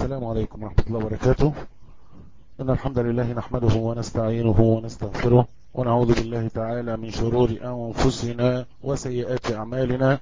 السلام عليكم ورحمة الله وبركاته. إن الحمد لله نحمده ونستعينه ونستغفره ونعوذ بالله تعالى من شرور أنفسنا وسيئات أعمالنا.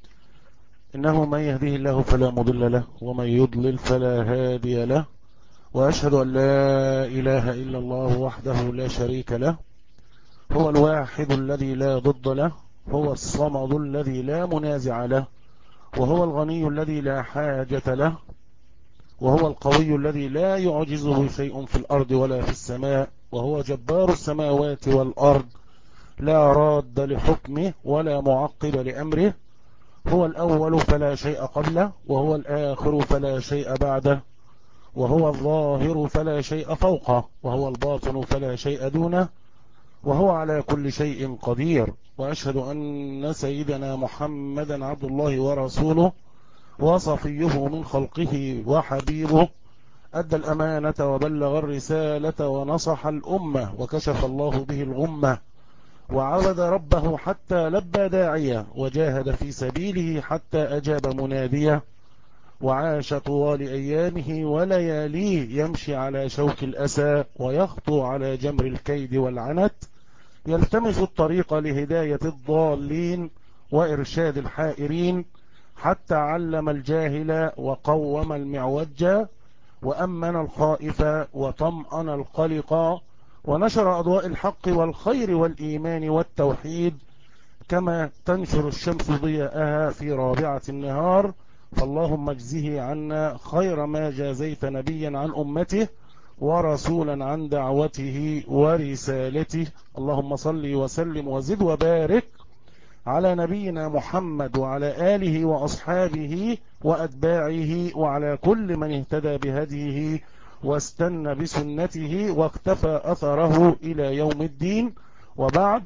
إنه من يهده الله فلا مضل له ومن يضلل فلا هادي له، وأشهد أن لا إله إلا الله وحده لا شريك له، هو الواحد الذي لا ضد له، هو الصمد الذي لا منازع له، وهو الغني الذي لا حاجة له، وهو القوي الذي لا يعجزه شيء في الأرض ولا في السماء، وهو جبار السماوات والأرض لا راد لحكمه ولا معقب لأمره. هو الأول فلا شيء قبله، وهو الآخر فلا شيء بعده، وهو الظاهر فلا شيء فوقه، وهو الباطن فلا شيء دونه، وهو على كل شيء قدير. وأشهد أن سيدنا محمدا عبد الله ورسوله وصفيه من خلقه وحبيبه، أدى الأمانة وبلغ الرسالة ونصح الأمة وكشف الله به الغمة، وعبد ربه حتى لبى داعية، وجاهد في سبيله حتى أجاب منادية، وعاش طوال أيامه ولياليه يمشي على شوك الأسى ويخطو على جمر الكيد والعنت، يلتمس الطريق لهداية الضالين وإرشاد الحائرين، حتى علم الجاهل وقوم المعوج وأمن الخائف وطمأن القلق، ونشر أضواء الحق والخير والإيمان والتوحيد كما تنشر الشمس ضياءها في رابعة النهار. فاللهم اجزه عنا خير ما جازيت نبيا عن أمته ورسولا عن دعوته ورسالته. اللهم صل وسلم وزد وبارك على نبينا محمد وعلى آله وأصحابه وأتباعه وعلى كل من اهتدى بهديه واستنى بسنته واقتفى أثره إلى يوم الدين. وبعد،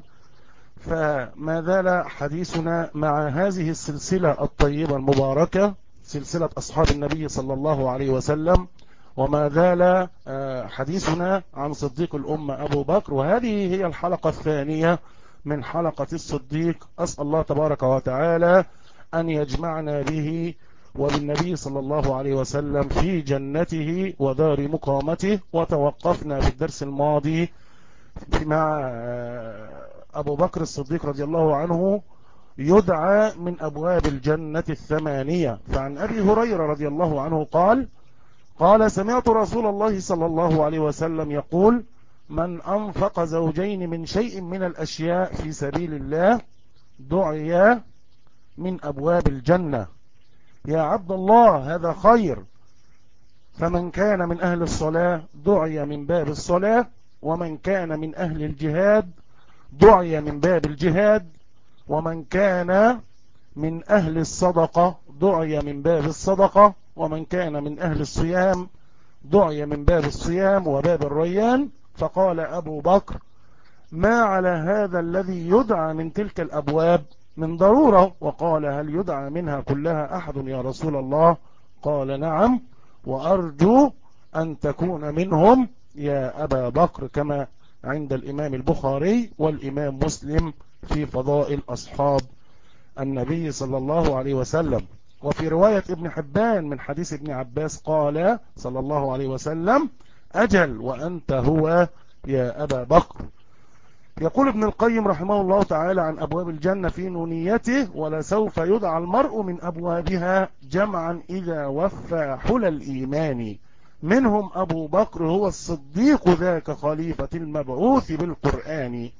فما زال حديثنا مع هذه السلسلة الطيبة المباركة، سلسلة أصحاب النبي صلى الله عليه وسلم، وما زال حديثنا عن صديق الأمة أبو بكر، وهذه هي الحلقة الثانية من حلقة الصديق. أسأل الله تبارك وتعالى أن يجمعنا به وبالنبي صلى الله عليه وسلم في جنته ودار مقامته. وتوقفنا في الدرس الماضي مع أبو بكر الصديق رضي الله عنه يدعى من أبواب الجنة الثمانية. فعن أبي هريرة رضي الله عنه قال سمعت رسول الله صلى الله عليه وسلم يقول: من أنفق زوجين من شيء من الأشياء في سبيل الله دعي من أبواب الجنة. يا عبد الله هذا خير. فمن كان من أهل الصلاة دعي من باب الصلاة، ومن كان من أهل الجهاد دعي من باب الجهاد، ومن كان من أهل الصدقة دعي من باب الصدقة، ومن كان من أهل الصيام دعي من باب الصيام وباب الريان. فقال أبو بكر: ما على هذا الذي يدعى من تلك الأبواب من ضرورة؟ وقال: هل يدعى منها كلها أحد يا رسول الله؟ قال: نعم، وأرجو أن تكون منهم يا أبا بكر، كما عند الإمام البخاري والإمام مسلم في فضائل أصحاب النبي صلى الله عليه وسلم. وفي رواية ابن حبان من حديث ابن عباس قال صلى الله عليه وسلم: أجل وأنت هو يا أبا بكر. يقول ابن القيم رحمه الله تعالى عن أبواب الجنة في نونيته: ولسوف يدعى المرء من أبوابها جمعا إذا وفى حلى الإيمان، منهم أبو بكر هو الصديق ذاك خليفة المبعوث بالقرآن.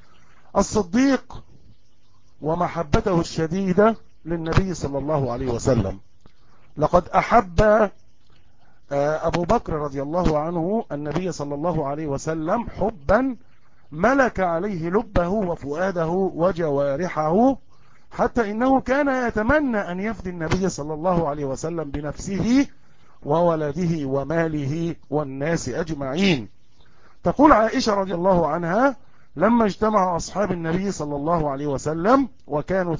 الصديق ومحبته الشديدة للنبي صلى الله عليه وسلم. لقد أحب أبو بكر رضي الله عنه النبي صلى الله عليه وسلم حبا ملك عليه لبه وفؤاده وجوارحه، حتى إنه كان يتمنى أن يفدي النبي صلى الله عليه وسلم بنفسه وولده وماله والناس أجمعين. تقول عائشة رضي الله عنها: لما اجتمع أصحاب النبي صلى الله عليه وسلم وكانوا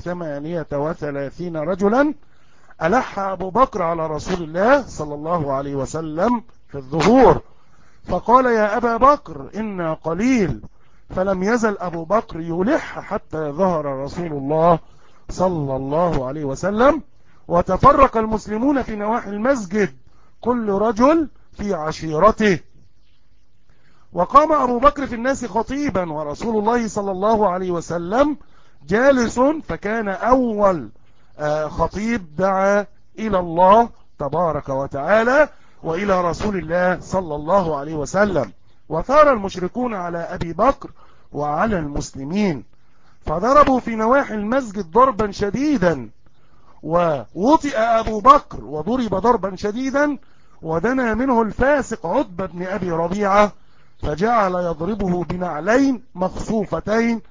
38 رجلا، ألح أبو بكر على رسول الله صلى الله عليه وسلم في الظهور فقال: يا أبا بكر إنا قليل. فلم يزل أبو بكر يلح حتى ظهر رسول الله صلى الله عليه وسلم، وتفرق المسلمون في نواحي المسجد كل رجل في عشيرته. وقام أبو بكر في الناس خطيبا ورسول الله صلى الله عليه وسلم جالس، فكان أول خطيب دعا إلى الله تبارك وتعالى وإلى رسول الله صلى الله عليه وسلم. وثار المشركون على أبي بكر وعلى المسلمين، فضربوا في نواحي المسجد ضربا شديدا، ووطئ أبو بكر وضرب ضربا شديدا، ودنا منه الفاسق عتبة بن أبي ربيعة فجعل يضربه بنعلين مخصوفتين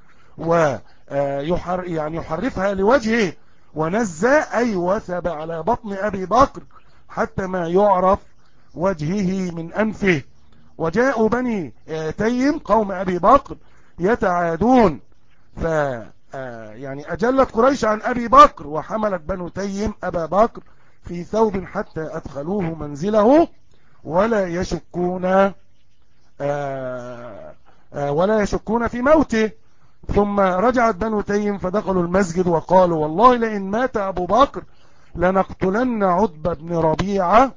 يحرفها لوجهه، ونزى أي وثب على بطن أبي بكر حتى ما يعرف وجهه من أنفه. وجاءوا بني تيم قوم أبي بكر يتعادون، أجلت قريش عن أبي بكر، وحملت بنو تيم أبا بكر في ثوب حتى أدخلوه منزله ولا يشكون في موته. ثم رجعت بنو تيم فدخلوا المسجد وقالوا والله لئن مات أبو بكر لنقتلن عتبة بن ربيعة.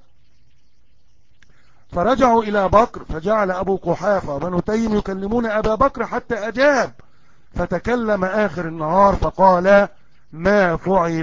فرجعوا إلى بكر، فجعل أبو قحافة وبنو تيم يكلمون أبا بكر حتى أجاب، فتكلم آخر النهار فقال ما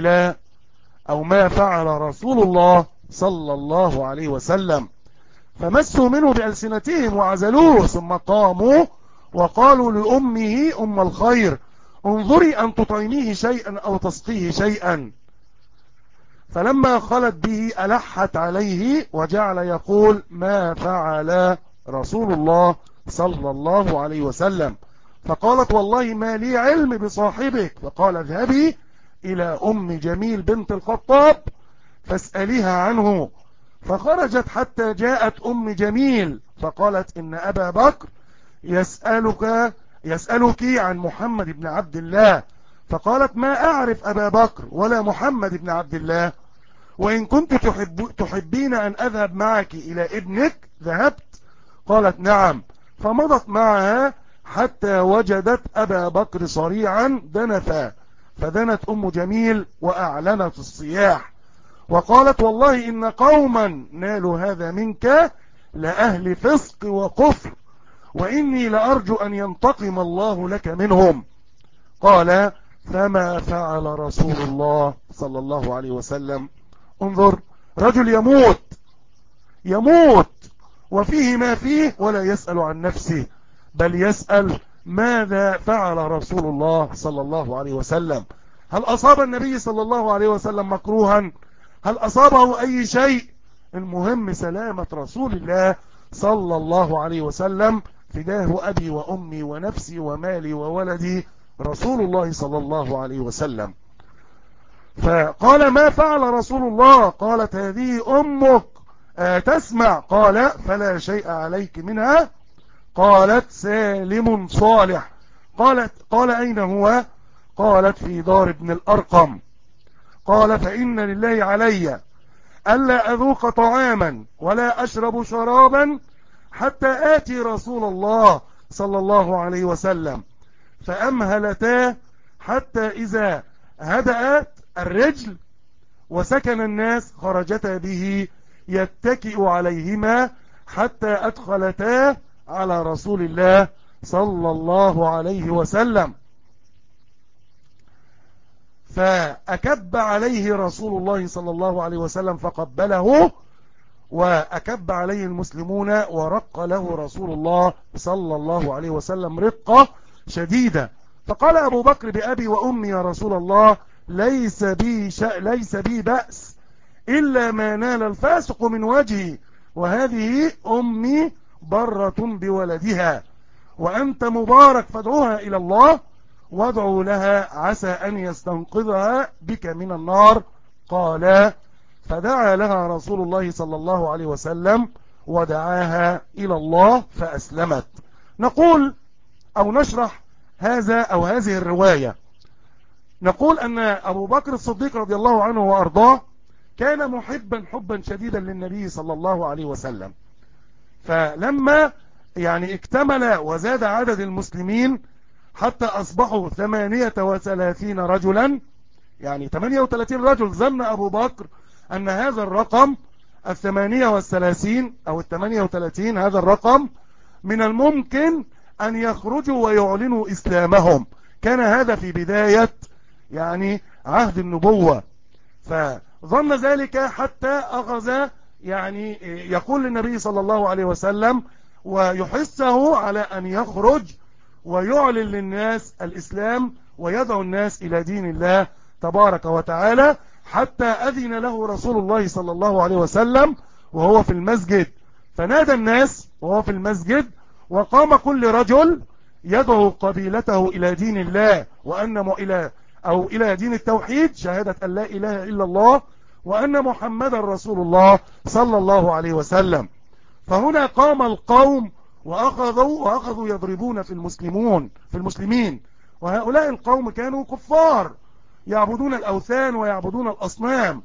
فعل رسول الله صلى الله عليه وسلم. فمسوا منه بألسنتهم وعزلوه، ثم قاموا وقالوا لأمه أم الخير انظري أن تطعميه شيئا أو تسقيه شيئا. فلما خلت به ألحت عليه وجعل يقول ما فعل رسول الله صلى الله عليه وسلم. فقالت والله ما لي علم بصاحبك. فقال اذهبي إلى أم جميل بنت الخطاب فاسأليها عنه. فخرجت حتى جاءت أم جميل فقالت إن أبا بكر يسألك عن محمد بن عبد الله. فقالت ما أعرف أبا بكر ولا محمد بن عبد الله، وإن كنت تحبين أن أذهب معك إلى ابنك ذهبت. قالت نعم. فمضت معها حتى وجدت أبا بكر صريعا دنفا، فدنت أم جميل وأعلنت الصياح وقالت والله إن قوما نالوا هذا منك لأهل فسق وكفر، وإني لأرجو أن ينتقم الله لك منهم. قال فما فعل رسول الله صلى الله عليه وسلم. انظر، رجل يموت وفيه ما فيه ولا يسأل عن نفسه، بل يسأل ماذا فعل رسول الله صلى الله عليه وسلم. هل أصاب النبي صلى الله عليه وسلم مكروها؟ هل أصابه أي شيء؟ المهم سلامة رسول الله صلى الله عليه وسلم. فداه أبي وأمي ونفسي ومالي وولدي رسول الله صلى الله عليه وسلم. فقال ما فعل رسول الله؟ قالت هذه أمك تسمع. قال فلا شيء عليك منها. قالت سالم صالح. قال أين هو؟ قالت في دار ابن الأرقم. قال فإن لله علي ألا أذوق طعاما ولا أشرب شرابا حتى آتي رسول الله صلى الله عليه وسلم. فأمهلتا حتى إذا هدأت الرجل وسكن الناس خرجتا به يتكئ عليهما حتى أدخلتا على رسول الله صلى الله عليه وسلم. فأكب عليه رسول الله صلى الله عليه وسلم فقبله، وأكب عليه المسلمون ورق له رسول الله صلى الله عليه وسلم رقة شديدة. فقال أبو بكر بأبي وأمي يا رسول الله ليس بي بأس إلا ما نال الفاسق من وجهي، وهذه أمي برة بولدها، وأنت مبارك فادعوها إلى الله وادعوا لها عسى أن يستنقذها بك من النار. قال فدعا لها رسول الله صلى الله عليه وسلم ودعاها إلى الله فأسلمت. نقول أو نشرح هذه الرواية. نقول أن أبو بكر الصديق رضي الله عنه وأرضاه كان محبا حبا شديدا للنبي صلى الله عليه وسلم. فلما اكتمل وزاد عدد المسلمين حتى أصبحوا 38 رجلا، 38 رجل، ظن أبو بكر أن هذا الرقم 38 أو 38 هذا الرقم من الممكن أن يخرجوا ويعلنوا إسلامهم. كان هذا في بداية يعني عهد النبوة، فظن ذلك حتى أخذ يعني يقول للنبي صلى الله عليه وسلم ويحثه على أن يخرج ويعلن للناس الإسلام ويدعو الناس إلى دين الله تبارك وتعالى، حتى أذن له رسول الله صلى الله عليه وسلم وهو في المسجد، فنادى الناس وهو في المسجد، وقام كل رجل يدعو قبيلته إلى دين الله إلى دين التوحيد، شهادة أن لا إله إلا الله وأن محمد رسول الله صلى الله عليه وسلم. فهنا قام القوم وأخذوا يضربون في المسلمين، وهؤلاء القوم كانوا كفار يعبدون الأوثان ويعبدون الأصنام.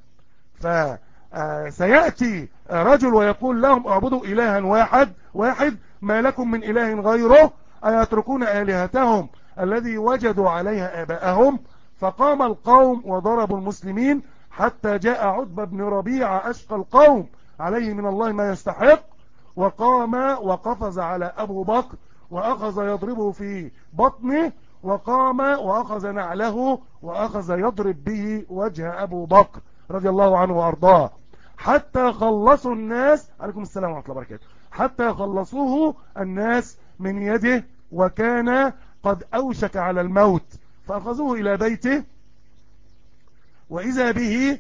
فسيأتي رجل ويقول لهم اعبدوا إلها واحد ما لكم من إله غيره أيتركون آلهتهم الذي وجدوا عليها آباءهم. فقام القوم وضربوا المسلمين حتى جاء عتبة بن ربيعة أشقى القوم عليه من الله ما يستحق، وقام وقفز على أبو بكر وأخذ يضربه في بطنه، وقام وأخذ نعله وأخذ يضرب به وجه أبو بكر رضي الله عنه وأرضاه، حتى خلصوا الناس، عليكم السلام ورحمة الله وبركاته، حتى خلصوه الناس من يده، وكان قد أوشك على الموت. فأخذوه إلى بيته، وإذا به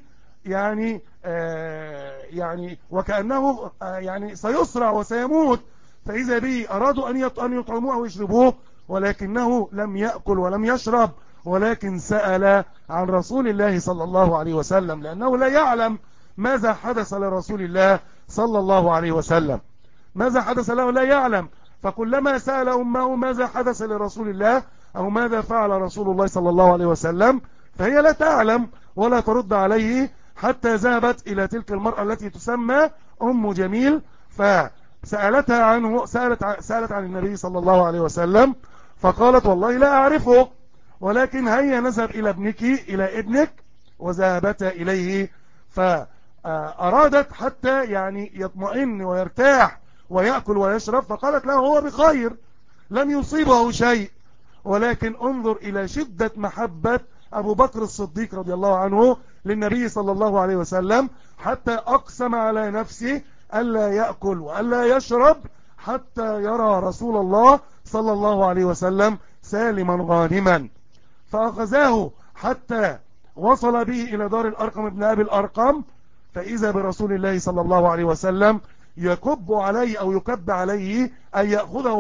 يعني وكأنه يعني سيصرع وسيموت، فإذا به أرادوا أن يطعموه ويشربوه، ولكنه لم يأكل ولم يشرب، ولكن سأل عن رسول الله صلى الله عليه وسلم، لأنه لا يعلم ماذا حدث لرسول الله صلى الله عليه وسلم، ماذا حدث له لا يعلم. فكلما سأل أمه ماذا حدث لرسول الله أو ماذا فعل رسول الله صلى الله عليه وسلم، فهي لا تعلم ولا ترد عليه، حتى ذهبت إلى تلك المرأة التي تسمى أم جميل، فسألتها عنه، سألت عن النبي صلى الله عليه وسلم، فقالت والله لا أعرفه، ولكن هيا نذهب إلى ابنك، وذهبتا إليه. فأرادت حتى يعني يطمئن ويرتاح ويأكل ويشرب، فقالت له هو بخير لم يصيبه شيء، ولكن انظر إلى شدة محبة أبو بكر الصديق رضي الله عنه للنبي صلى الله عليه وسلم، حتى أقسم على نفسه ألا يأكل وألا يشرب حتى يرى رسول الله صلى الله عليه وسلم سالما غانما. فأخذاه حتى وصل به إلى دار الأرقم ابن أبي الأرقم، فإذا برسول الله صلى الله عليه وسلم يكب عليه أو يكب عليه أن يأخذه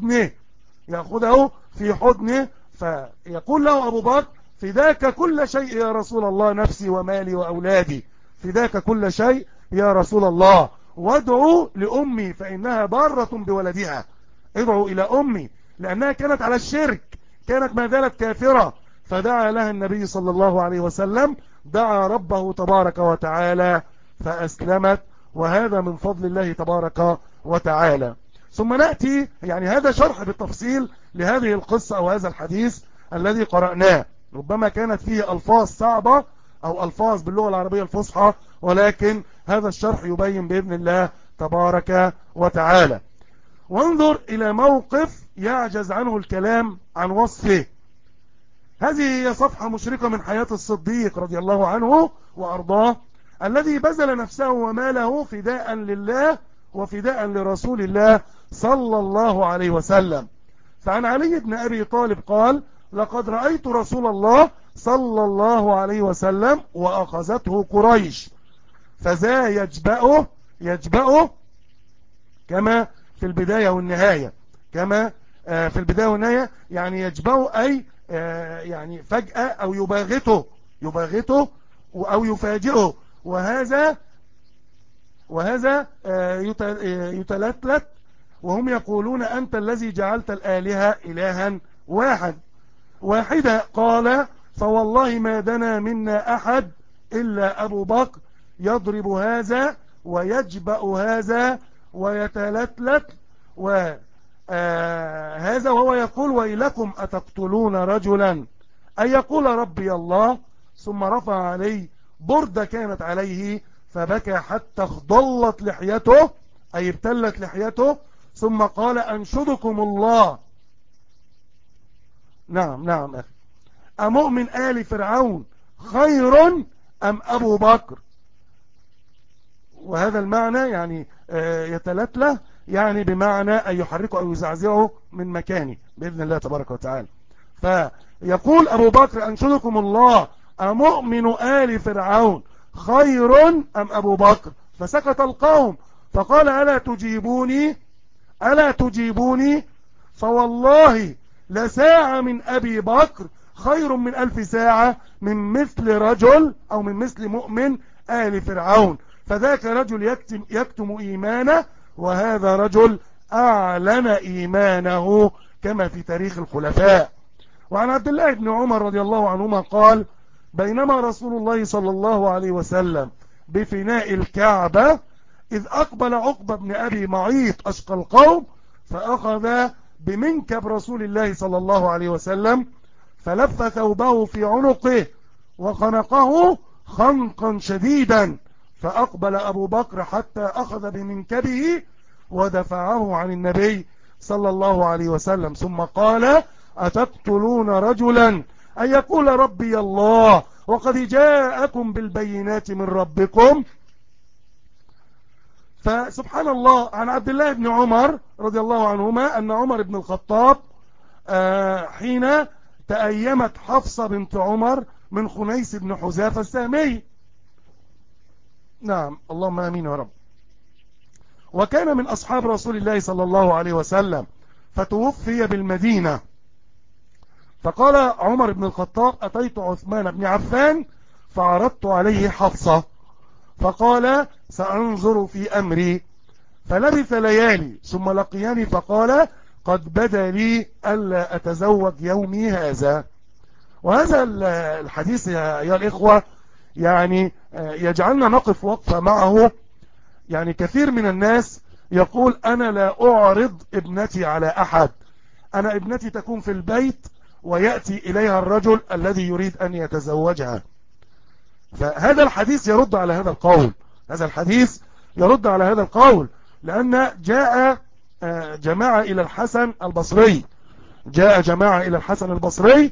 في حضنه، فيقول له أبو بكر فداك كل شيء يا رسول الله، نفسي ومالي وأولادي، فداك كل شيء يا رسول الله، وادعوا لأمي فإنها بارة بولدها، ادعوا إلى أمي لأنها كانت على الشرك، كانت ما زالت كافرة، فدعا لها النبي صلى الله عليه وسلم، دعا ربه تبارك وتعالى فأسلمت، وهذا من فضل الله تبارك وتعالى. ثم نأتي يعني هذا شرح بالتفصيل لهذه القصة أو هذا الحديث الذي قرأناه، ربما كانت فيه ألفاظ صعبة أو ألفاظ باللغة العربية الفصحى، ولكن هذا الشرح يبين بإذن الله تبارك وتعالى. وانظر إلى موقف يعجز عنه الكلام عن وصفه. هذه هي صفحة مشرقة من حياة الصديق رضي الله عنه وأرضاه، الذي بذل نفسه وماله فداء لله وفداء لرسول الله صلى الله عليه وسلم. فعن علي بن أبي طالب قال لقد رأيت رسول الله صلى الله عليه وسلم وأخذته قريش فذا يجبأه كما في البداية والنهاية، يعني يجبأه أي يعني فجأة أو يباغته أو يفاجئه، وهذا يتلتلت وهم يقولون أنت الذي جعلت الآلهة إلها واحدة. قال فوالله ما دنا منا أحد إلا أبو بكر يضرب هذا ويجبأ هذا ويتلتلت هذا وهو يقول ويلكم أتقتلون رجلا أن يقول ربي الله، ثم رفع عليه بردة كانت عليه فبكى حتى اخضلت لحيته، أي ابتلت لحيته، ثم قال أنشدكم الله. نعم نعم أخي، أمؤمن آل فرعون خير أم أبو بكر؟ وهذا المعنى يعني يتلتله، يعني بمعنى أن يحركه أو يزعزعه من مكانه بإذن الله تبارك وتعالى. فيقول أبو بكر أنشدكم الله أمؤمن آل فرعون خير أم أبو بكر؟ فسكت القوم، فقال ألا تجيبوني فوالله لساعة من أبي بكر خير من 1000 ساعة من مثل رجل أو من مثل مؤمن آل فرعون. فذاك رجل يكتم إيمانه، وهذا رجل أعلن إيمانه كما في تاريخ الخلفاء. وعن عبد الله بن عمر رضي الله عنهما قال بينما رسول الله صلى الله عليه وسلم بفناء الكعبة إذ أقبل عقبة بن أبي معيط أشقى القوم، فأخذ بمنكب رسول الله صلى الله عليه وسلم فلف ثوبه في عنقه وخنقه خنقا شديدا، فأقبل أبو بكر حتى أخذ بمنكبه ودفعه عن النبي صلى الله عليه وسلم، ثم قال أتقتلون رجلا أن يقول ربي الله وقد جاءكم بالبينات من ربكم؟ فسبحان الله. عن عبد الله بن عمر رضي الله عنهما أن عمر بن الخطاب حين تأيمت حفصة بنت عمر من خنيس بن حذافة السهمي، نعم اللهم آمين يا رب، وكان من أصحاب رسول الله صلى الله عليه وسلم، فتوفي بالمدينة، فقال عمر بن الخطاب أتيت عثمان بن عفان فعرضت عليه حفصة، فقال سأنظر في أمري، فلبث ليالي ثم لقياني فقال قد بدا لي ألا أتزوج يومي هذا. وهذا الحديث يا الإخوة يعني يجعلنا نقف وقفة معه. يعني كثير من الناس يقول أنا لا أعرض ابنتي على أحد، أنا ابنتي تكون في البيت ويأتي إليها الرجل الذي يريد أن يتزوجها. فهذا الحديث يرد على هذا القول، هذا الحديث يرد على هذا القول، لأن جاء جماعة إلى الحسن البصري، جاء جماعة إلى الحسن البصري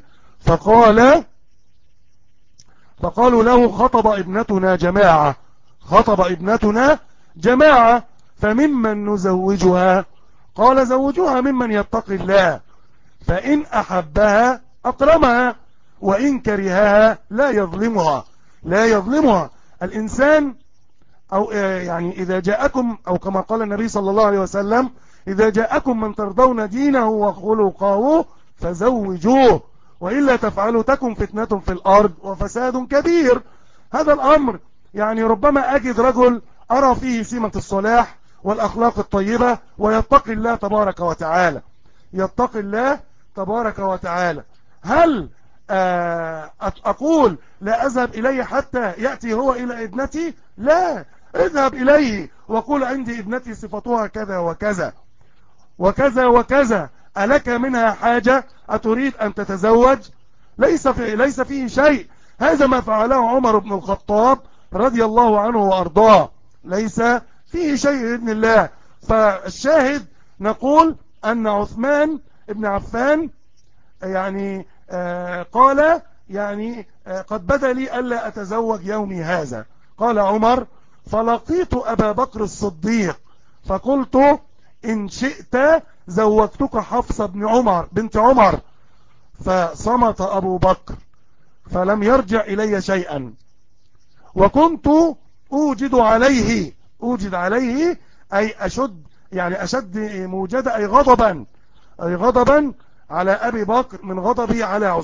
فقالوا له خطب ابنتنا جماعة، خطب ابنتنا جماعة فممن نزوجها؟ قال زوجوها ممن يتقي الله، فإن أحبها أكرمها وإن كرهها لا يظلمها، لا يظلمها. الإنسان أو يعني إذا جاءكم، أو كما قال النبي صلى الله عليه وسلم إذا جاءكم من ترضون دينه وخلقه فزوجوه وإلا تفعلوا تكن فتنة في الأرض وفساد كبير. هذا الأمر يعني ربما أجد رجل أرى فيه سمة الصلاح والأخلاق الطيبة ويتقي الله تبارك وتعالى، يتقي الله تبارك وتعالى. هل أقول لا أذهب إليه حتى يأتي هو إلى ابنتي؟ لا، اذهب إليه وقول عندي ابنتي صفتها كذا وكذا وكذا وكذا، ألك منها حاجة؟ أتريد أن تتزوج؟ ليس فيه شيء. هذا ما فعله عمر بن الخطاب رضي الله عنه وأرضاه، ليس فيه شيء بإذن الله. فالشاهد نقول أن عثمان بن عفان يعني قال يعني قد بدا لي ألا أتزوج يومي هذا. قال عمر فلقيت أبا بكر الصديق فقلت إن شئت زوجتك حفصة بنت عمر، فصمت أبو بكر فلم يرجع إلي شيئا، وكنت أوجد عليه أي أشد موجدة، أي غضبا على أبي بكر من غضبي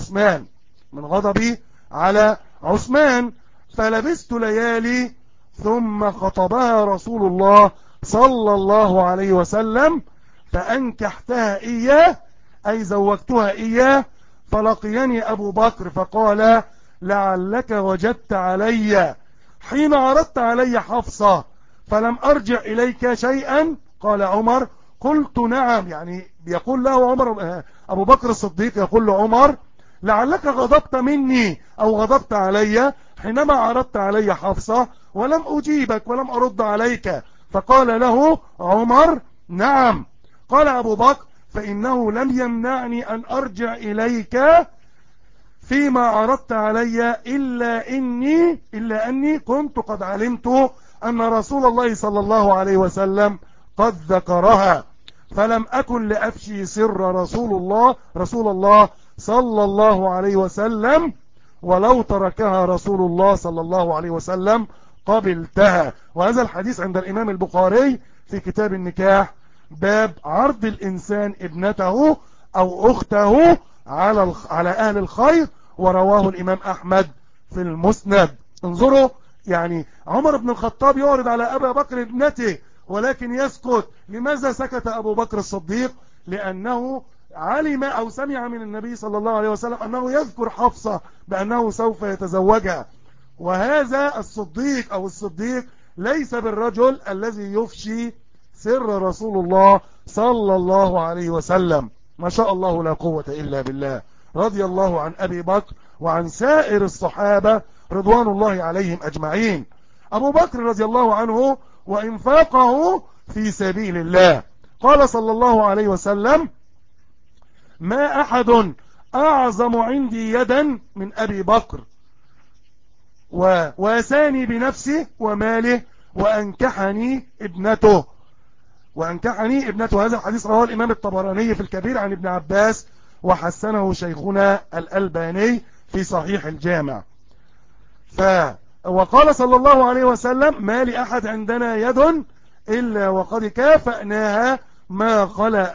على عثمان، فلبست ليالي ثم خطبها رسول الله صلى الله عليه وسلم فأنكحتها إياه أي زوجتها إياه، فلقيني أبو بكر فقال لعلك وجدت علي حين عرضت علي حفصة فلم أرجع إليك شيئا؟ قال عمر قلت نعم، يعني يقول له عمر، أبو بكر الصديق يقول لعمر لعلك غضبت مني أو غضبت علي حينما عرضت علي حفصة ولم أجيبك ولم أرد عليك. فقال له عمر نعم. قال أبو بكر فإنه لم يمنعني أن أرجع إليك فيما عرضت علي إلا أني كنت قد علمت أن رسول الله صلى الله عليه وسلم قد ذكرها، فلم أكن لأفشي سر رسول الله صلى الله عليه وسلم، ولو تركها رسول الله صلى الله عليه وسلم قبلتها. وهذا الحديث عند الإمام البخاري في كتاب النكاح، باب عرض الإنسان ابنته أو أخته على أهل الخير، ورواه الإمام أحمد في المسند. انظروا، يعني عمر بن الخطاب يعرض على أبا بكر ابنته ولكن يسكت. لماذا سكت أبو بكر الصديق؟ لأنه علم أو سمع من النبي صلى الله عليه وسلم أنه يذكر حفصة بأنه سوف يتزوجها. وهذا الصديق أو الصديق ليس بالرجل الذي يفشي سر رسول الله صلى الله عليه وسلم. ما شاء الله لا قوة إلا بالله. رضي الله عن أبي بكر وعن سائر الصحابة رضوان الله عليهم أجمعين. أبو بكر رضي الله عنه وإنفاقه في سبيل الله. قال صلى الله عليه وسلم ما أحد أعظم عندي يدا من أبي بكر وواساني بنفسه وماله وأنكحني ابنته. هذا الحديث رواه الإمام الطبراني في الكبير عن ابن عباس، وحسنه شيخنا الألباني في صحيح الجامع. وقال صلى الله عليه وسلم ما لأحد عندنا يد إلا وقد كافأناها ما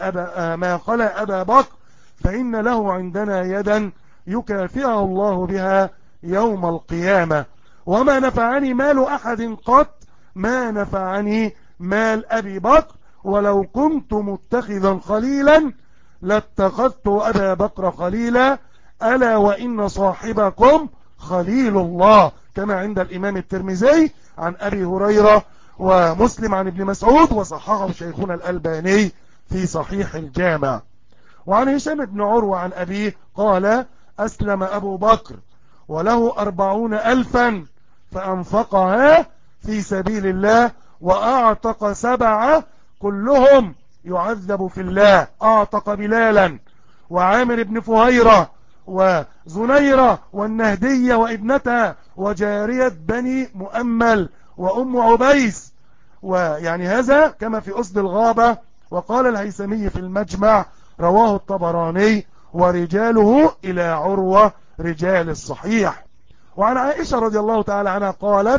خلا أبا بكر، فإن له عندنا يدا يكافئه الله بها يوم القيامة. وما نفعني مال أحد قط ما نفعني مال أبي بكر، ولو كنت متخذا خليلا لاتخذت أبا بكر خليلا، ألا وإن صاحبكم خليل الله، كما عند الإمام الترمذي عن أبي هريرة ومسلم عن ابن مسعود، وصححه شيخنا الألباني في صحيح الجامع. وعن هشام بن عروة عن أبيه قال أسلم أبو بكر وله 40,000 فأنفقها في سبيل الله، وأعتق 7 كلهم يعذب في الله. أعتق بلالا وعامر بن فهيرة وزنيرة والنهدية وابنتها وجارية بني مؤمل وأم عبيس. ويعني هذا كما في أسد الغابة. وقال الهيثمي في المجمع رواه الطبراني ورجاله إلى عروة رجال الصحيح. وعن عائشة رضي الله تعالى عنها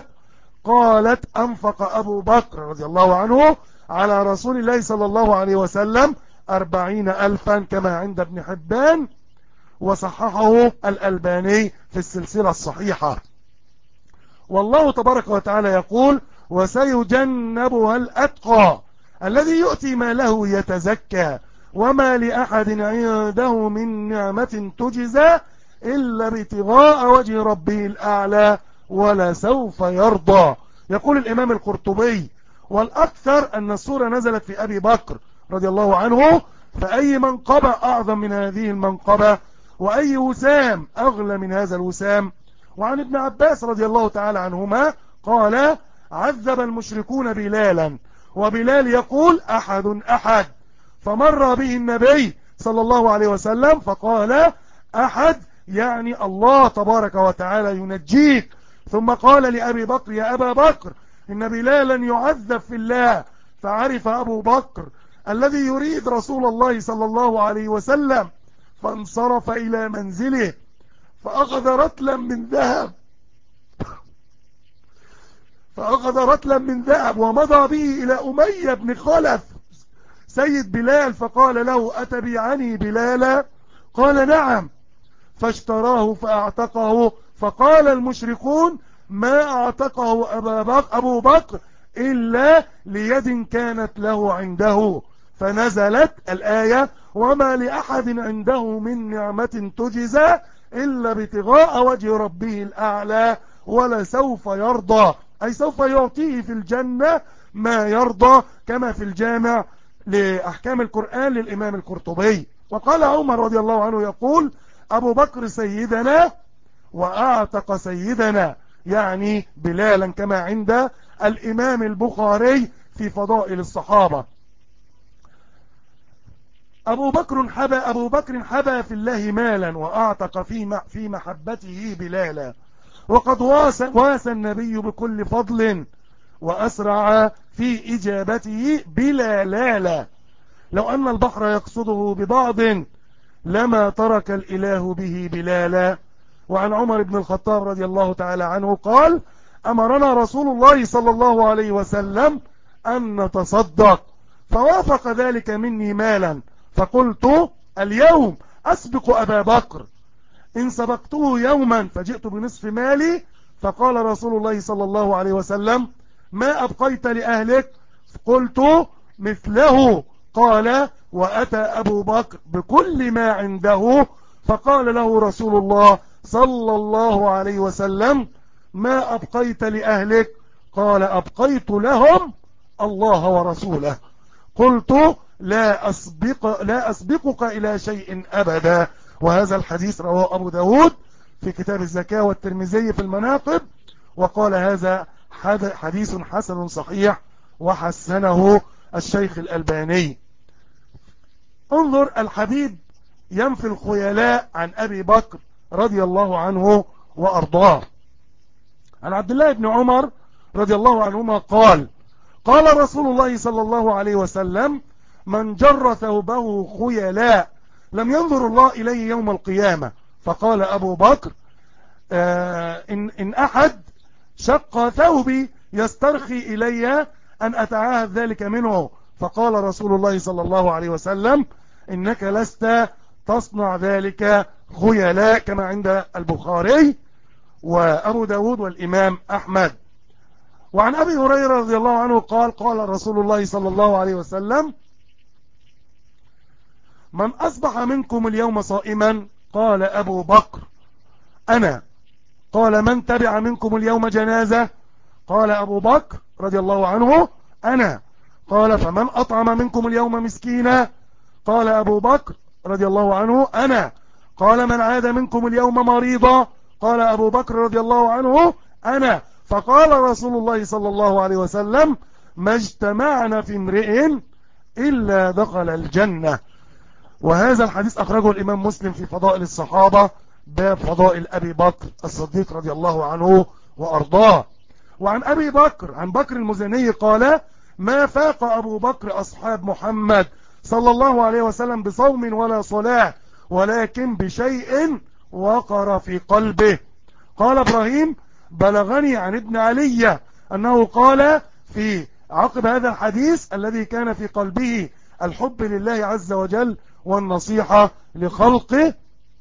قالت أنفق أبو بكر رضي الله عنه على رسول الله صلى الله عليه وسلم 40,000 كما عند ابن حبان، وصححه الألباني في السلسلة الصحيحة. والله تبارك وتعالى يقول وسيجنبها الأتقى الذي يؤتي ماله يتزكى وما لأحد عنده من نعمة تجزى إلا ابتغاء وجه ربه الأعلى ولسوف يرضى. يقول الإمام القرطبي والأكثر أن السورة نزلت في أبي بكر رضي الله عنه، فأي منقبة أعظم من هذه المنقبة، وأي وسام أغلى من هذا الوسام. وعن ابن عباس رضي الله تعالى عنهما قال عذب المشركون بلالا، وبلال يقول أحد أحد، فمر به النبي صلى الله عليه وسلم فقال أحد يعني الله تبارك وتعالى ينجيك. ثم قال لأبي بكر يا أبا بكر إن بلالا يعذب في الله، فعرف أبو بكر الذي يريد رسول الله صلى الله عليه وسلم، فانصرف إلى منزله فأخذ رتلا من ذهب ومضى به إلى أمية بن خلف سيد بلال، فقال له أتبعني بلالا؟ قال نعم، فاشتراه فأعتقه. فقال المشركون ما أعتقه أبو بكر إلا ليد كانت له عنده، فنزلت الآية وما لأحد عنده من نعمة تجزى إلا ابتغاء وجه ربه الأعلى ولسوف يرضى، أي سوف يعطيه في الجنة ما يرضى، كما في الجامع لأحكام القرآن للإمام القرطبي. وقال عمر رضي الله عنه يقول أبو بكر سيدنا وأعتق سيدنا، يعني بلالا كما عند الإمام البخاري في فضائل الصحابة. أبو بكر حبى في الله مالا وأعتق في محبته بلالا، وقد واسى النبي بكل فضل وأسرع في إجابته بلا لالا. لو أن البحر يقصده ببعض لما ترك الإله به بلالا. وعن عمر بن الخطاب رضي الله تعالى عنه قال: أمرنا رسول الله صلى الله عليه وسلم أن نتصدق، فوافق ذلك مني مالا، فقلت اليوم أسبق أبا بكر، إن سبقته يوما فجئت بنصف مالي، فقال رسول الله صلى الله عليه وسلم: ما أبقيت لأهلك؟ قلت مثله. قال: وأتى أبو بكر بكل ما عنده، فقال له رسول الله صلى الله عليه وسلم: ما أبقيت لأهلك؟ قال: أبقيت لهم الله ورسوله. قلت: لا أسبقك إلى شيء أبدا. وهذا الحديث رواه أبو داود في كتاب الزكاة والترمذي في المناقب، وقال هذا حديث حسن صحيح، وحسنه الشيخ الألباني. انظر، الحبيب ينفي الخيلاء عن أبي بكر رضي الله عنه وأرضاه. عن عبد الله بن عمر رضي الله عنهما قال: قال رسول الله صلى الله عليه وسلم: من جر ثوبه خيلاء لم ينظر الله إليه يوم القيامة. فقال أبو بكر: إن أحد شق ثوبي يسترخي إلي أن أتعاهد ذلك منه. فقال رسول الله صلى الله عليه وسلم: إنك لست تصنع ذلك خيلاء، كما عند البخاري وأبو داود والإمام أحمد. وعن أبي هريرة رضي الله عنه قال: قال رسول الله صلى الله عليه وسلم: من أصبح منكم اليوم صائما؟ قال أبو بكر: أنا. قال: من تبع منكم اليوم جنازة؟ قال أبو بكر رضي الله عنه: أنا. قال: فمن أطعم منكم اليوم مسكينا؟ قال أبو بكر رضي الله عنه: أنا. قال: من عاد منكم اليوم مريضا؟ قال أبو بكر رضي الله عنه: أنا. فقال رسول الله صلى الله عليه وسلم: ما اجتمعنا في امرئ إلا دخل الجنة. وهذا الحديث أخرجه الإمام مسلم في فضائل الصحابة، باب فضائل أبي بكر الصديق رضي الله عنه وأرضاه. وعن أبي بكر عن بكر المزني قال: ما فاق أبو بكر أصحاب محمد صلى الله عليه وسلم بصوم ولا صلاة، ولكن بشيء وقر في قلبه. قال إبراهيم: بلغني عن ابن علي أنه قال في عقب هذا الحديث: الذي كان في قلبه الحب لله عز وجل والنصيحة لخلقه.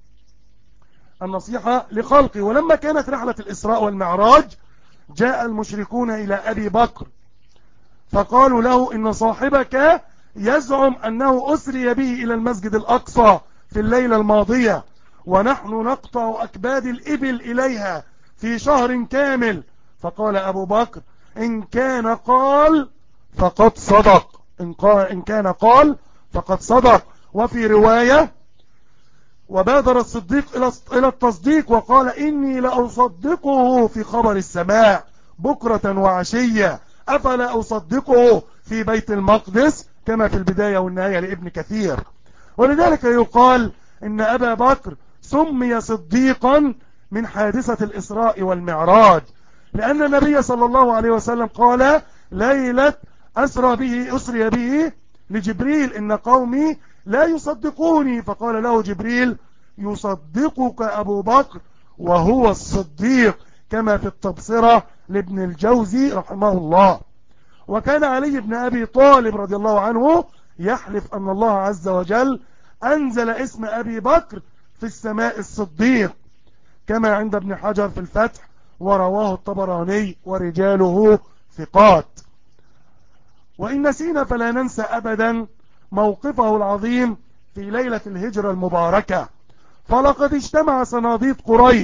ولما كانت رحلة الإسراء والمعراج جاء المشركون إلى أبي بكر فقالوا له: إن صاحبك يزعم أنه أسري به إلى المسجد الأقصى في الليلة الماضية، ونحن نقطع أكباد الإبل إليها في شهر كامل. فقال أبو بكر: إن كان قال فقد صدق. إن كان قال فقد صدق. وفي رواية: وبادر الصديق إلى التصديق وقال: إني لأصدقه في خبر السماء بكرة وعشية، أفلا أصدقه في بيت المقدس، كما في البداية والنهاية لابن كثير. ولذلك يقال إن أبا بكر سمي صديقا من حادثة الإسراء والمعراج، لأن النبي صلى الله عليه وسلم قال ليلة أسري به لجبريل: إن قومي لا يصدقوني. فقال له جبريل: يصدقك أبو بكر وهو الصديق، كما في التبصرة لابن الجوزي رحمه الله. وكان علي بن أبي طالب رضي الله عنه يحلف أن الله عز وجل أنزل اسم أبي بكر في السماء الصديق، كما عند ابن حجر في الفتح، ورواه الطبراني ورجاله ثقات. وإن نسينا فلا ننسى أبدا موقفه العظيم في ليلة الهجرة المباركة. فلقد اجتمع صناديد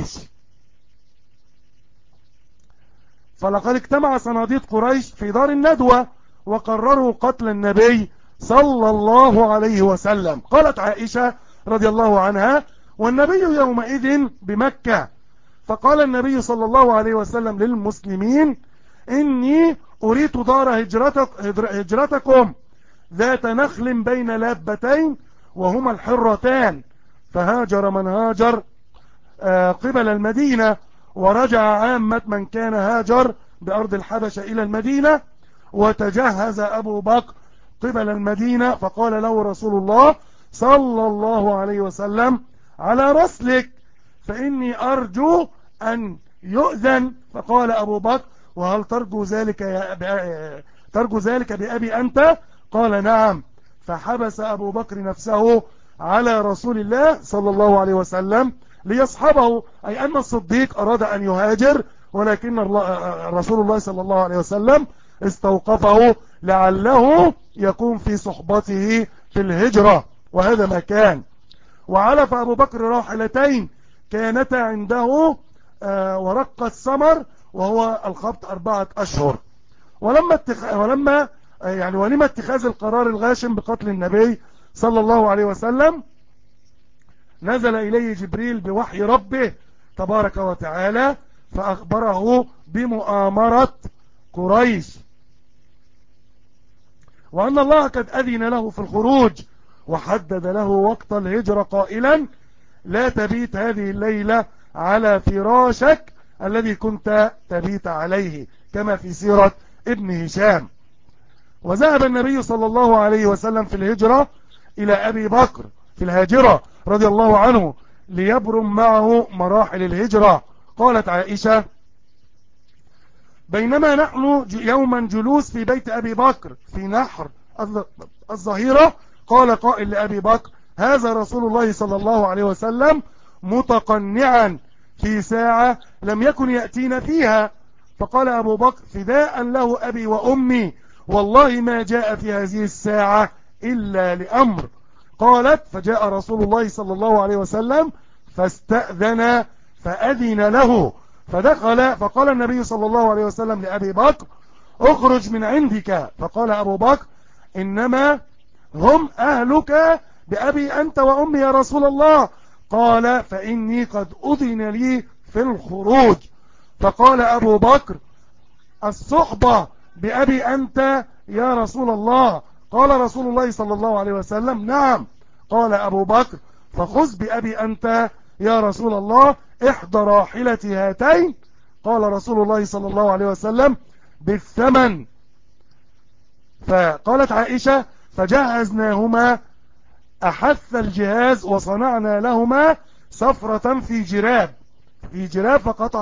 قريش في دار الندوة وقرروا قتل النبي صلى الله عليه وسلم. قالت عائشة رضي الله عنها: والنبي يومئذ بمكة، فقال النبي صلى الله عليه وسلم للمسلمين: إني أريد دار هجرتكم ذات نخل بين لابتين وهما الحرتان. فهاجر من هاجر قبل المدينة، ورجع عامة من كان هاجر بأرض الحبشة إلى المدينة. وتجهز أبو بكر قبل المدينة، فقال له رسول الله صلى الله عليه وسلم: على رسلك، فإني أرجو أن يؤذن. فقال أبو بكر: وهل ترجو ذلك بأبي أنت؟ قال: نعم. فحبس أبو بكر نفسه على رسول الله صلى الله عليه وسلم ليصحبه، أي أن الصديق أراد أن يهاجر، ولكن رسول الله صلى الله عليه وسلم استوقفه لعله يكون في صحبته في الهجرة، وهذا ما كان. وعلف أبو بكر راحلتين كانتا عنده ورق السمر، وهو الخبط 4 أشهر. ولما اتخاذ القرار الغاشم بقتل النبي صلى الله عليه وسلم، نزل إليه جبريل بوحي ربه تبارك وتعالى، فأخبره بمؤامرة قريش، وأن الله قد أذن له في الخروج، وحدد له وقت الهجرة قائلا: لا تبيت هذه الليلة على فراشك الذي كنت تبيت عليه، كما في سيرة ابن هشام. وذهب النبي صلى الله عليه وسلم في الهجرة إلى أبي بكر في الهاجرة رضي الله عنه ليبرم معه مراحل الهجرة. قالت عائشة: بينما نحن يوما جلوس في بيت أبي بكر في نحر الظهيرة، قال قائل لأبي بكر: هذا رسول الله صلى الله عليه وسلم متقنعا في ساعة لم يكن يأتينا فيها. فقال أبو بكر: فداء له أبي وأمي، والله ما جاء في هذه الساعة إلا لأمر. قالت: فجاء رسول الله صلى الله عليه وسلم فاستأذن فأذن له فدخل، فقال النبي صلى الله عليه وسلم لأبي بكر: اخرج من عندك. فقال أبو بكر: إنما هم أهلك بأبي أنت وأمي يا رسول الله. قال: فإني قد أذن لي في الخروج. فقال أبو بكر: الصحبة بأبي أنت يا رسول الله. قال رسول الله صلى الله عليه وسلم: نعم. قال أبو بكر: فخذ بأبي أنت يا رسول الله إحدى راحلتي هاتين. قال رسول الله صلى الله عليه وسلم: بالثمن. فقالت عائشة: فجهزناهما أحث الجهاز، وصنعنا لهما سفرة في جراب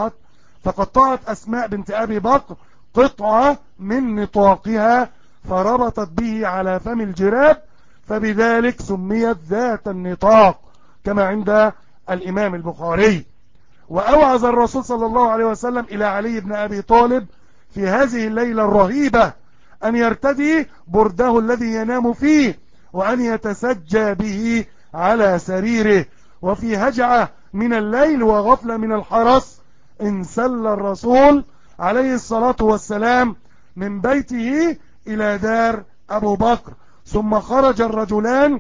فقطعت أسماء بنت أبي بكر قطعة من نطاقها، فربطت به على فم الجراب، فبذلك سميت ذات النطاق، كما عند الإمام البخاري. وأوعز الرسول صلى الله عليه وسلم إلى علي بن أبي طالب في هذه الليلة الرهيبة أن يرتدي برده الذي ينام فيه، وأن يتسجى به على سريره. وفي هجعة من الليل وغفلة من الحرس انسل الرسول عليه الصلاة والسلام من بيته إلى دار أبو بكر، ثم خرج الرجلان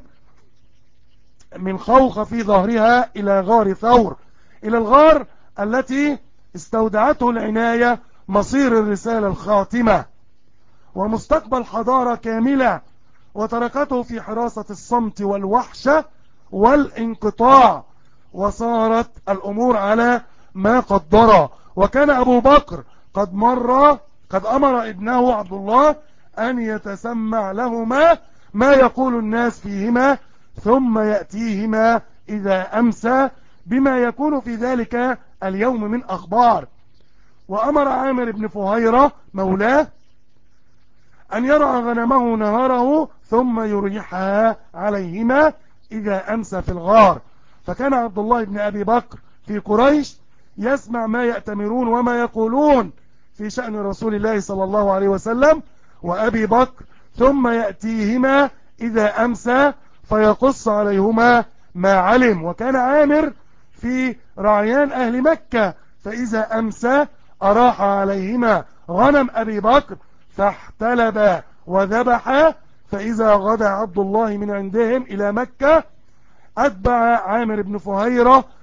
من خوخ في ظهرها إلى غار ثور، إلى الغار التي استودعته العناية مصير الرسالة الخاتمة ومستقبل حضارة كاملة، وتركته في حراسة الصمت والوحشة والانقطاع، وصارت الأمور على ما قدر. وكان أبو بكر قد أمر ابنه عبد الله أن يتسمع لهما ما يقول الناس فيهما، ثم يأتيهما إذا أمسى بما يكون في ذلك اليوم من أخبار. وأمر عامر بن فهيرة مولاه أن يرعى غنمه نهاره ثم يريحها عليهما إذا أمسى في الغار. فكان عبد الله بن أبي بكر في قريش يسمع ما يأتمرون وما يقولون في شأن رسول الله صلى الله عليه وسلم وأبي بكر، ثم يأتيهما إذا أمسى فيقص عليهما ما علم. وكان عامر في رعيان أهل مكة، فإذا أمسى أراح عليهما غنم أبي بكر فاحتلب وذبح، فإذا غدا عبد الله من عندهم إلى مكة أتبع عامر بن فهيرة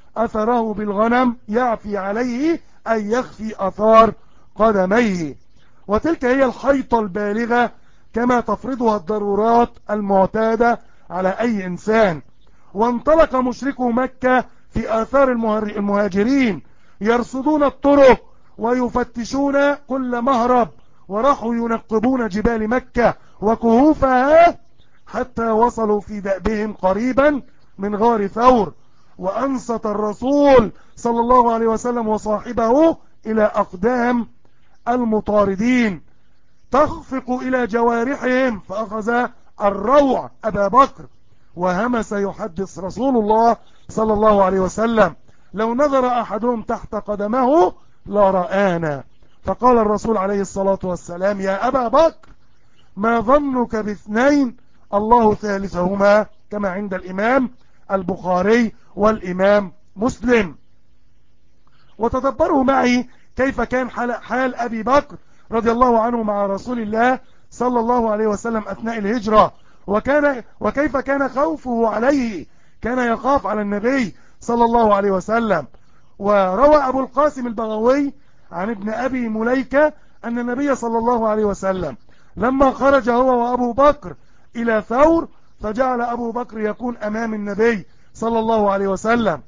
أثره بالغنم يعفي عليه أي يخفي أثار قدميه. وتلك هي الحيطة البالغة كما تفرضها الضرورات المعتادة على أي إنسان. وانطلق مشركو مكة في آثار المهاجرين يرصدون الطرق ويفتشون كل مهرب، وراحوا ينقبون جبال مكة وكهوفها حتى وصلوا في دأبهم قريبا من غار ثور. وأنصت الرسول صلى الله عليه وسلم وصاحبه إلى أقدام المطاردين تخفق إلى جوارحهم، فأخذ الروع أبا بكر وهمس يحدث رسول الله صلى الله عليه وسلم: لو نظر أحدهم تحت قدمه لرآنا. فقال الرسول عليه الصلاة والسلام: يا أبا بكر ما ظنك باثنين الله ثالثهما، كما عند الإمام البخاري والإمام مسلم. وتدبروا معي كيف كان حال أبي بكر رضي الله عنه مع رسول الله صلى الله عليه وسلم أثناء الهجرة، وكيف كان خوفه عليه، كان يخاف على النبي صلى الله عليه وسلم. وروى أبو القاسم البغوي عن ابن أبي مليكة أن النبي صلى الله عليه وسلم لما خرج هو وأبو بكر إلى ثور، فجعل أبو بكر يكون أمام النبي صلى الله عليه وسلم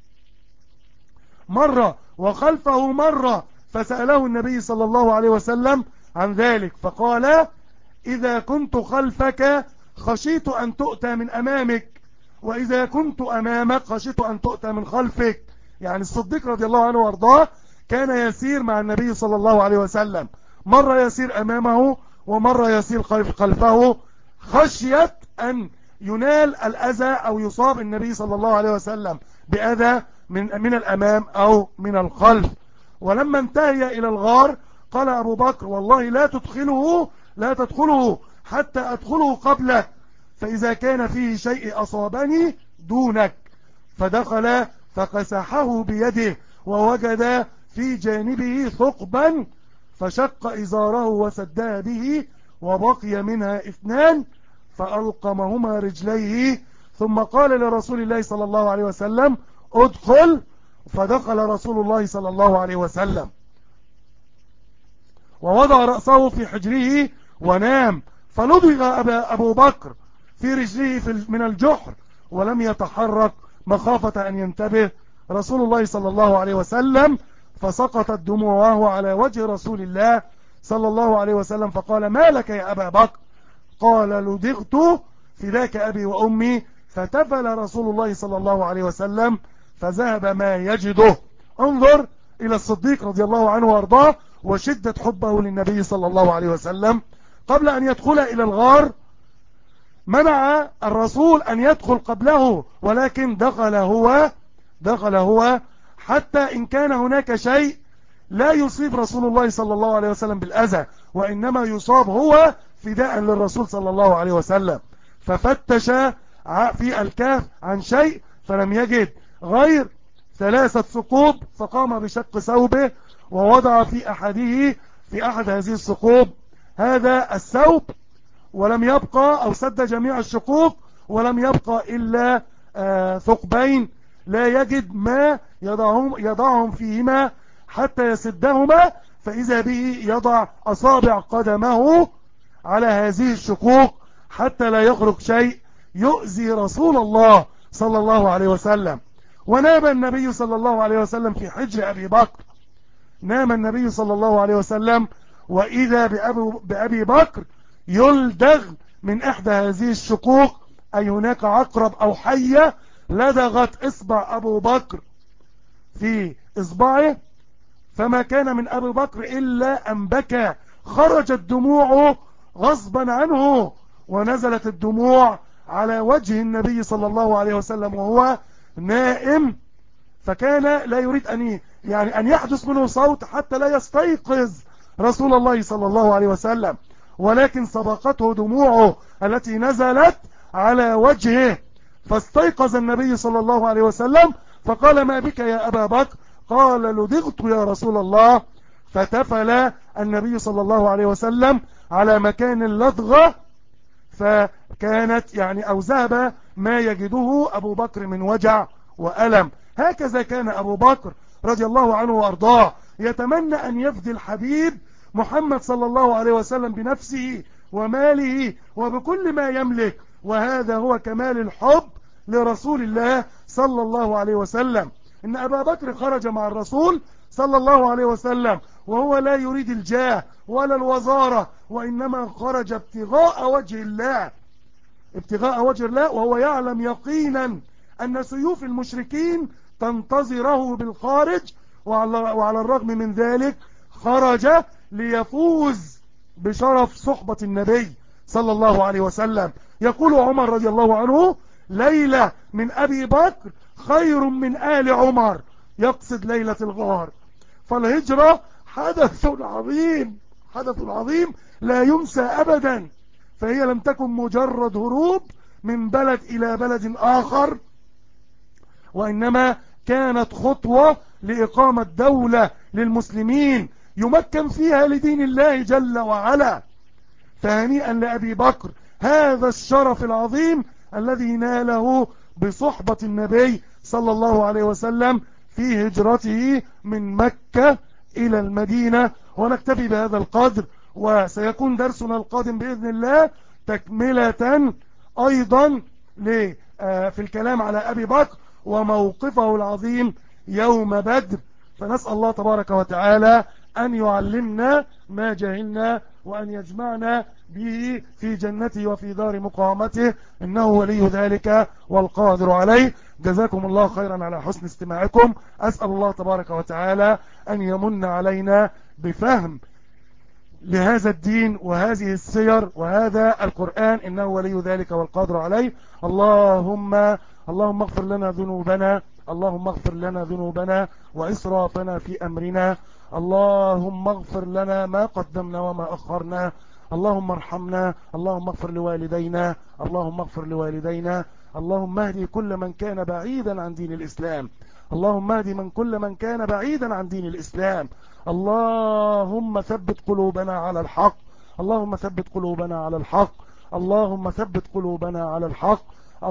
مرة وخلفه مرة، فسأله النبي صلى الله عليه وسلم عن ذلك فقال: إذا كنت خلفك خشيت أن تؤتى من أمامك، وإذا كنت أمامك خشيت أن تؤتى من خلفك. يعني الصديق رضي الله عنه وارضاه كان يسير مع النبي صلى الله عليه وسلم، مرة يسير أمامه ومرة يسير خلفه، خشية أن ينال الأذى أو يصاب النبي صلى الله عليه وسلم بأذى من الأمام أو من الخلف. ولما انتهي إلى الغار قال أبو بكر: والله لا تدخله حتى أدخله قبلك، فإذا كان فيه شيء أصابني دونك. فدخل فقسحه بيده ووجد في جانبه ثقبا، فشق إزاره وسدها به، وبقي منها 2 فألقمهما رجليه، ثم قال لرسول الله صلى الله عليه وسلم: ادخل. فدخل رسول الله صلى الله عليه وسلم ووضع رأسه في حجره ونام، فلدغ أبو بكر في رجله من الجحر ولم يتحرك مخافة أن ينتبه رسول الله صلى الله عليه وسلم، فسقطت دموعه على وجه رسول الله صلى الله عليه وسلم، فقال: ما لك يا أبا بكر؟ قال: لدغت فداك أبي وأمي. فتفل رسول الله صلى الله عليه وسلم فذهب ما يجده. انظر إلى الصديق رضي الله عنه وارضاه وشدة حبه للنبي صلى الله عليه وسلم. قبل أن يدخل إلى الغار منع الرسول أن يدخل قبله، ولكن دخل هو حتى إن كان هناك شيء لا يصيب رسول الله صلى الله عليه وسلم بالأذى، وإنما يصاب هو فداء للرسول صلى الله عليه وسلم. ففتش في الكهف عن شيء فلم يجد غير 3 ثقوب، فقام بشق ثوبه ووضع في أحد هذه الثقوب هذا الثوب، ولم يبقى، أو سد جميع الشقوق ولم يبقى إلا ثقبين لا يجد ما يضعهم فيهما حتى يسدهما، فإذا به يضع أصابع قدمه على هذه الشقوق حتى لا يخرج شيء يؤذي رسول الله صلى الله عليه وسلم. ونام النبي صلى الله عليه وسلم في حجر أبي بكر. نام النبي صلى الله عليه وسلم وإذا بأبي بكر يلدغ من إحدى هذه الشقوق، أي هناك عقرب أو حية لدغت إصبع أبو بكر في إصبعه، فما كان من أبي بكر إلا أن بكى، خرجت دموعه غصبا عنه، ونزلت الدموع على وجه النبي صلى الله عليه وسلم وهو نائم، فكان لا يريد أن يحدث منه صوت حتى لا يستيقظ رسول الله صلى الله عليه وسلم، ولكن سبقته دموعه التي نزلت على وجهه، فاستيقظ النبي صلى الله عليه وسلم فقال: ما بك يا أبا بكر؟ قال: لدغت يا رسول الله. فتفل النبي صلى الله عليه وسلم على مكان اللدغة، فكانت أو ذهب ما يجده أبو بكر من وجع وألم. هكذا كان أبو بكر رضي الله عنه وأرضاه يتمنى أن يفدي الحبيب محمد صلى الله عليه وسلم بنفسه وماله وبكل ما يملك، وهذا هو كمال الحب لرسول الله صلى الله عليه وسلم. إن أبا بكر خرج مع الرسول صلى الله عليه وسلم وهو لا يريد الجاه ولا الوزارة، وإنما خرج ابتغاء وجه الله، ابتغاء وجه الله، وهو يعلم يقينا أن سيوف المشركين تنتظره بالخارج، وعلى الرغم من ذلك خرج ليفوز بشرف صحبة النبي صلى الله عليه وسلم. يقول عمر رضي الله عنه: ليلة من أبي بكر خير من آل عمر، يقصد ليلة الغار. فالهجرة حدث عظيم، حدث عظيم لا ينسى أبدا، فهي لم تكن مجرد هروب من بلد إلى بلد آخر، وإنما كانت خطوة لإقامة دولة للمسلمين يمكن فيها لدين الله جل وعلا. فهنيئا لأبي بكر هذا الشرف العظيم الذي ناله بصحبة النبي صلى الله عليه وسلم في هجرته من مكة إلى المدينة. ونكتفي بهذا القدر، وسيكون درسنا القادم بإذن الله تكملة أيضا في الكلام على أبي بكر وموقفه العظيم يوم بدر. فنسأل الله تبارك وتعالى أن يعلمنا ما جهلنا، وأن يجمعنا به في جنته وفي دار مقامته، إنه ولي ذلك والقادر عليه. جزاكم الله خيرا على حسن استماعكم. أسأل الله تبارك وتعالى أن يمن علينا بفهم لهذا الدين وهذه السير وهذا القرآن، إنه ولي ذلك والقادر عليه. اللهم اغفر لنا ذنوبنا، اللهم اغفر لنا ذنوبنا وإسرافنا في أمرنا، اللهم اغفر لنا ما قدمنا وما أخرنا، اللهم ارحمنا، اللهم اغفر لوالدينا، اللهم اغفر لوالدينا، اللهم اهدي كل من كان بعيدا عن دين الإسلام، اللهم اهدي كل من كان بعيدا عن دين الإسلام، اللهم ثبت قلوبنا على الحق، اللهم ثبت قلوبنا على الحق، اللهم ثبت قلوبنا على الحق،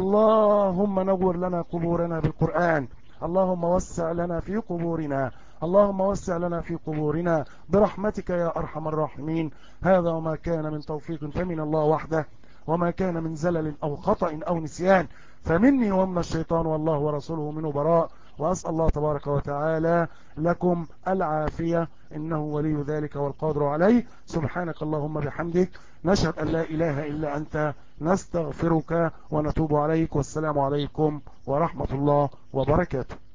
اللهم نور لنا قبورنا بالقرآن، اللهم وسع لنا في قبورنا، اللهم وسع لنا في قبورنا برحمتك يا أرحم الراحمين. هذا وما كان من توفيق فمن الله وحده، وما كان من زلل أو خطأ أو نسيان فمني ومن الشيطان، والله ورسوله منه براء. وأسأل الله تبارك وتعالى لكم العافية، إنه ولي ذلك والقادر عليه. سبحانك اللهم بحمدك، نشهد أن لا إله إلا أنت، نستغفرك ونتوب عليك. والسلام عليكم ورحمة الله وبركاته.